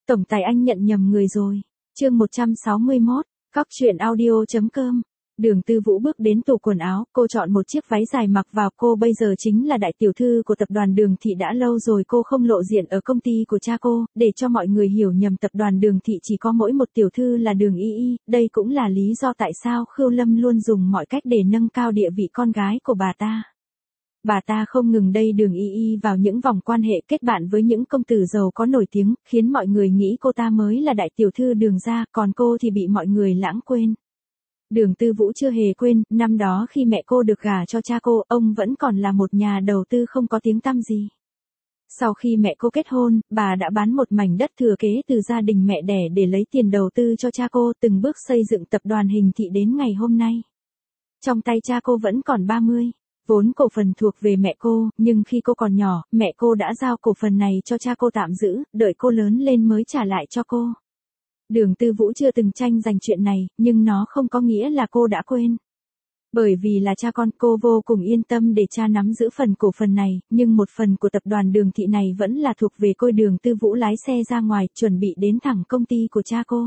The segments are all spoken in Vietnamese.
Tổng tài anh nhận nhầm người rồi. Chương 161, Cóc truyện audio.com. Đường Tư Vũ bước đến tủ quần áo, cô chọn một chiếc váy dài mặc vào. Cô bây giờ chính là đại tiểu thư của tập đoàn Đường Thị, đã lâu rồi cô không lộ diện ở công ty của cha cô, để cho mọi người hiểu nhầm tập đoàn Đường Thị chỉ có mỗi một tiểu thư là Đường Y Y. Đây cũng là lý do tại sao Khưu Lâm luôn dùng mọi cách để nâng cao địa vị con gái của bà ta. Bà ta không ngừng đây Đường Y Y vào những vòng quan hệ kết bạn với những công tử giàu có nổi tiếng, khiến mọi người nghĩ cô ta mới là đại tiểu thư Đường gia, còn cô thì bị mọi người lãng quên. Đường Tư Vũ chưa hề quên, năm đó khi mẹ cô được gả cho cha cô, ông vẫn còn là một nhà đầu tư không có tiếng tăm gì. Sau khi mẹ cô kết hôn, bà đã bán một mảnh đất thừa kế từ gia đình mẹ đẻ để lấy tiền đầu tư cho cha cô, từng bước xây dựng tập đoàn Hình Thị đến ngày hôm nay. Trong tay cha cô vẫn còn 30. Vốn cổ phần thuộc về mẹ cô, nhưng khi cô còn nhỏ, mẹ cô đã giao cổ phần này cho cha cô tạm giữ, đợi cô lớn lên mới trả lại cho cô. Đường Tư Vũ chưa từng tranh giành chuyện này, nhưng nó không có nghĩa là cô đã quên. Bởi vì là cha con, cô vô cùng yên tâm để cha nắm giữ phần cổ phần này, nhưng một phần của tập đoàn Đường Thị này vẫn là thuộc về cô. Đường Tư Vũ lái xe ra ngoài, chuẩn bị đến thẳng công ty của cha cô.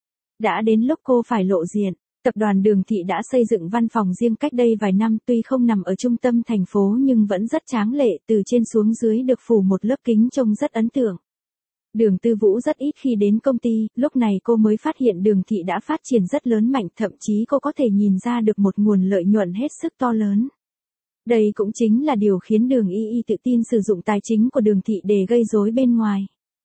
Đã đến lúc cô phải lộ diện. Tập đoàn Đường Thị đã xây dựng văn phòng riêng cách đây vài năm, tuy không nằm ở trung tâm thành phố nhưng vẫn rất tráng lệ, từ trên xuống dưới được phủ một lớp kính trông rất ấn tượng. Đường Tư Vũ rất ít khi đến công ty, lúc này cô mới phát hiện Đường Thị đã phát triển rất lớn mạnh, thậm chí cô có thể nhìn ra được một nguồn lợi nhuận hết sức to lớn. Đây cũng chính là điều khiến Đường Y Y tự tin sử dụng tài chính của Đường Thị để gây rối bên ngoài.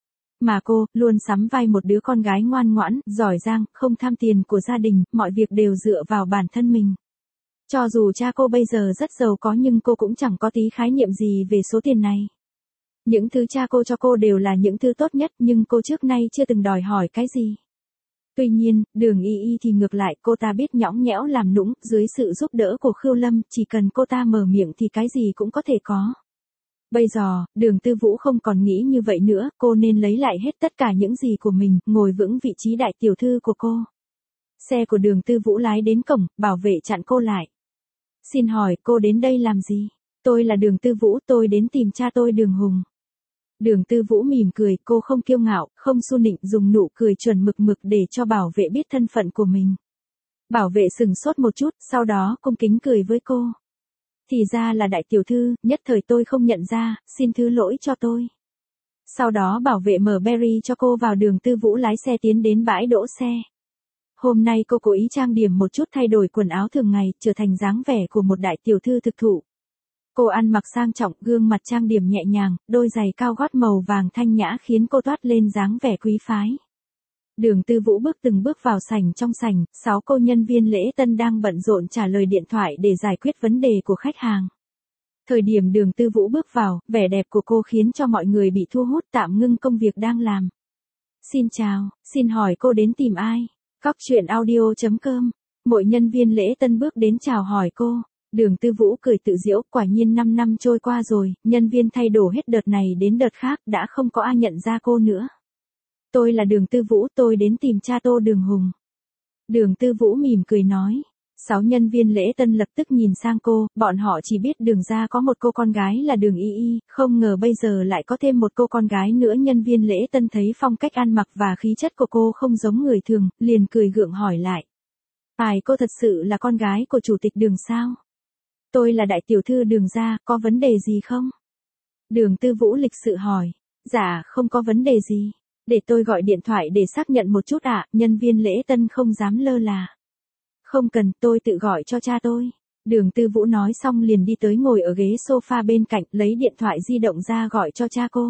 Mà cô, luôn sắm vai một đứa con gái ngoan ngoãn, giỏi giang, không tham tiền của gia đình, mọi việc đều dựa vào bản thân mình. Cho dù cha cô bây giờ rất giàu có nhưng cô cũng chẳng có tí khái niệm gì về số tiền này. Những thứ cha cô cho cô đều là những thứ tốt nhất, nhưng cô trước nay chưa từng đòi hỏi cái gì. Tuy nhiên, Đường Y Y thì ngược lại, cô ta biết nhõng nhẽo làm nũng, dưới sự giúp đỡ của Khưu Lâm, chỉ cần cô ta mở miệng thì cái gì cũng có thể có. Bây giờ, Đường Tư Vũ không còn nghĩ như vậy nữa, cô nên lấy lại hết tất cả những gì của mình, ngồi vững vị trí đại tiểu thư của cô. Xe của Đường Tư Vũ lái đến cổng, bảo vệ chặn cô lại. Xin hỏi, cô đến đây làm gì? Tôi là Đường Tư Vũ, tôi đến tìm cha tôi Đường Hùng. Đường Tư Vũ mỉm cười, cô không kiêu ngạo, không su nịnh, dùng nụ cười chuẩn mực để cho bảo vệ biết thân phận của mình. Bảo vệ sừng sốt một chút, sau đó cung kính cười với cô. Thì ra là đại tiểu thư, nhất thời tôi không nhận ra, xin thứ lỗi cho tôi. Sau đó bảo vệ mở berry cho cô vào. Đường Tư Vũ lái xe tiến đến bãi đỗ xe. Hôm nay cô cố ý trang điểm một chút, thay đổi quần áo thường ngày, trở thành dáng vẻ của một đại tiểu thư thực thụ. Cô ăn mặc sang trọng, gương mặt trang điểm nhẹ nhàng, đôi giày cao gót màu vàng thanh nhã khiến cô toát lên dáng vẻ quý phái. Đường Tư Vũ từng bước vào sảnh. Trong sảnh, 6 cô nhân viên lễ tân đang bận rộn trả lời điện thoại để giải quyết vấn đề của khách hàng. Thời điểm Đường Tư Vũ bước vào, vẻ đẹp của cô khiến cho mọi người bị thu hút, tạm ngưng công việc đang làm. Xin chào, xin hỏi cô đến tìm ai? Cóc truyện audio.com. Mỗi nhân viên lễ tân bước đến chào hỏi cô. Đường Tư Vũ cười tự giễu, quả nhiên 5 năm trôi qua rồi, nhân viên thay đổi hết đợt này đến đợt khác, đã không có ai nhận ra cô nữa. Tôi là Đường Tư Vũ, tôi đến tìm cha tôi Đường Hùng. Đường Tư Vũ mỉm cười nói. 6 nhân viên lễ tân lập tức nhìn sang cô, bọn họ chỉ biết Đường gia có một cô con gái là Đường Y Y, không ngờ bây giờ lại có thêm một cô con gái nữa. Nhân viên lễ tân thấy phong cách ăn mặc và khí chất của cô không giống người thường, liền cười gượng hỏi lại. Cô thật sự là con gái của chủ tịch Đường sao? Tôi là đại tiểu thư Đường gia, có vấn đề gì không? Đường Tư Vũ lịch sự hỏi. Dạ, không có vấn đề gì. Để tôi gọi điện thoại để xác nhận một chút ạ. Nhân viên lễ tân không dám lơ là. Không cần, tôi tự gọi cho cha tôi. Đường Tư Vũ nói xong liền đi tới ngồi ở ghế sofa bên cạnh, lấy điện thoại di động ra gọi cho cha cô.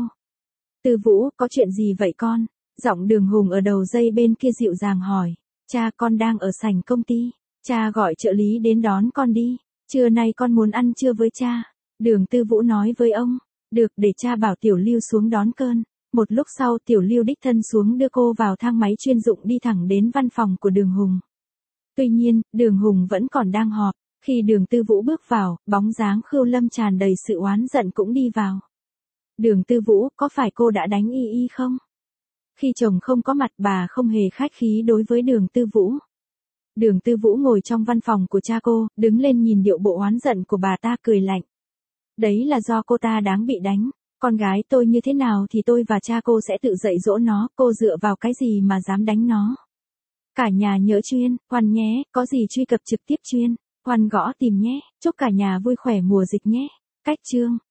Tư Vũ, có chuyện gì vậy con? Giọng Đường Hùng ở đầu dây bên kia dịu dàng hỏi. Cha, con đang ở sảnh công ty. Cha gọi trợ lý đến đón con đi. Trưa nay con muốn ăn trưa với cha. Đường Tư Vũ nói với ông. Được, để cha bảo Tiểu Lưu xuống đón cơn. Một lúc sau Tiểu Lưu đích thân xuống đưa cô vào thang máy chuyên dụng đi thẳng đến văn phòng của Đường Hùng. Tuy nhiên, Đường Hùng vẫn còn đang họp. Khi Đường Tư Vũ bước vào, bóng dáng Khưu Lâm tràn đầy sự oán giận cũng đi vào. Đường Tư Vũ, có phải cô đã đánh Y Y không? Khi chồng không có mặt, bà không hề khách khí đối với Đường Tư Vũ. Đường Tư Vũ ngồi trong văn phòng của cha cô, đứng lên nhìn điệu bộ oán giận của bà ta, cười lạnh. Đấy là do cô ta đáng bị đánh. Con gái tôi như thế nào thì tôi và cha cô sẽ tự dạy dỗ nó, cô dựa vào cái gì mà dám đánh nó. Cả nhà nhớ chuyên, khoan nhé, có gì truy cập trực tiếp chuyên, khoan gõ tìm nhé, chúc cả nhà vui khỏe mùa dịch nhé. Cách chương